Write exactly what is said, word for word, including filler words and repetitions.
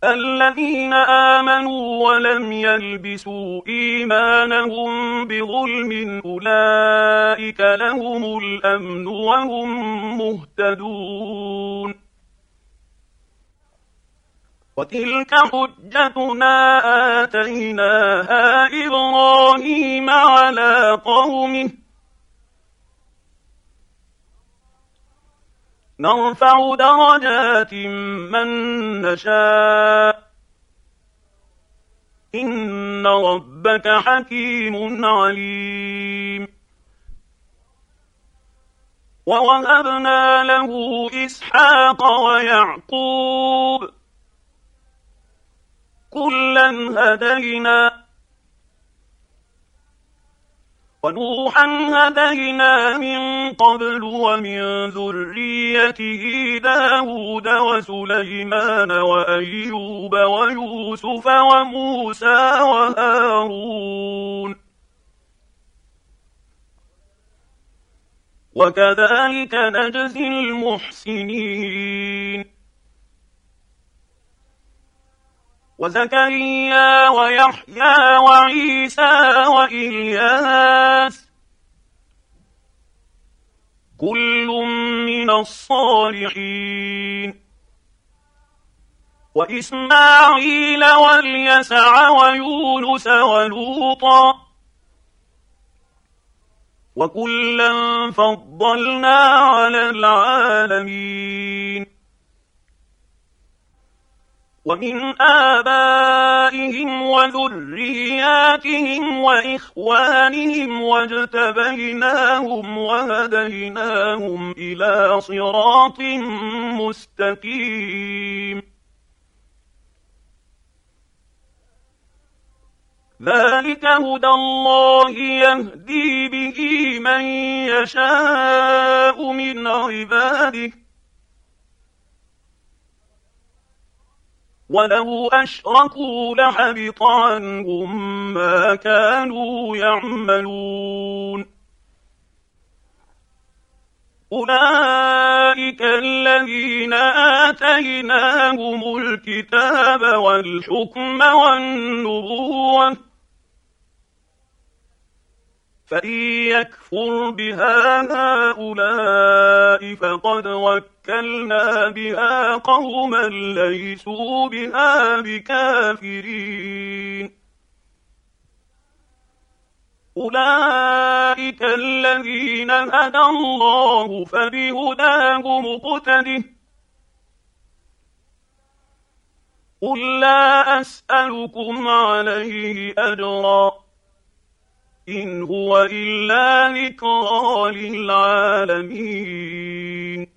الذين آمنوا ولم يلبسوا إيمانهم بظلم أولئك لهم الأمن وهم مهتدون. وتلك حجتنا آتيناها إبراهيم على قومه نرفع درجات من نشاء إن ربك حكيم عليم. ووهبنا له إسحاق ويعقوب كلا هدينا ونوحا هدينا من قبل ومن ذريته داود وسليمان وأيوب ويوسف وموسى وهارون وكذلك نجزي المحسنين. وزكريا ويحيى وعيسى وإلياس كل من الصالحين وإسماعيل واليسع ويونس ولوطا وكلا فضلنا على العالمين. ومن آبائهم وذرياتهم وإخوانهم واجتبيناهم وهديناهم إلى صراط مستقيم. ذلك هدى الله يهدي به من يشاء من عباده ولو أشركوا لحبط عنهم ما كانوا يعملون. أولئك الذين آتيناهم الكتاب والحكم والنبوة فإن يكفر بها هؤلاء فقد وكلنا بها قوما ليسوا بها بكافرين. أولئك الذين هدى الله فبهداه مقتده قل لا أسألكم عليه أجرا إن هو إلا ذكرى للعالمين.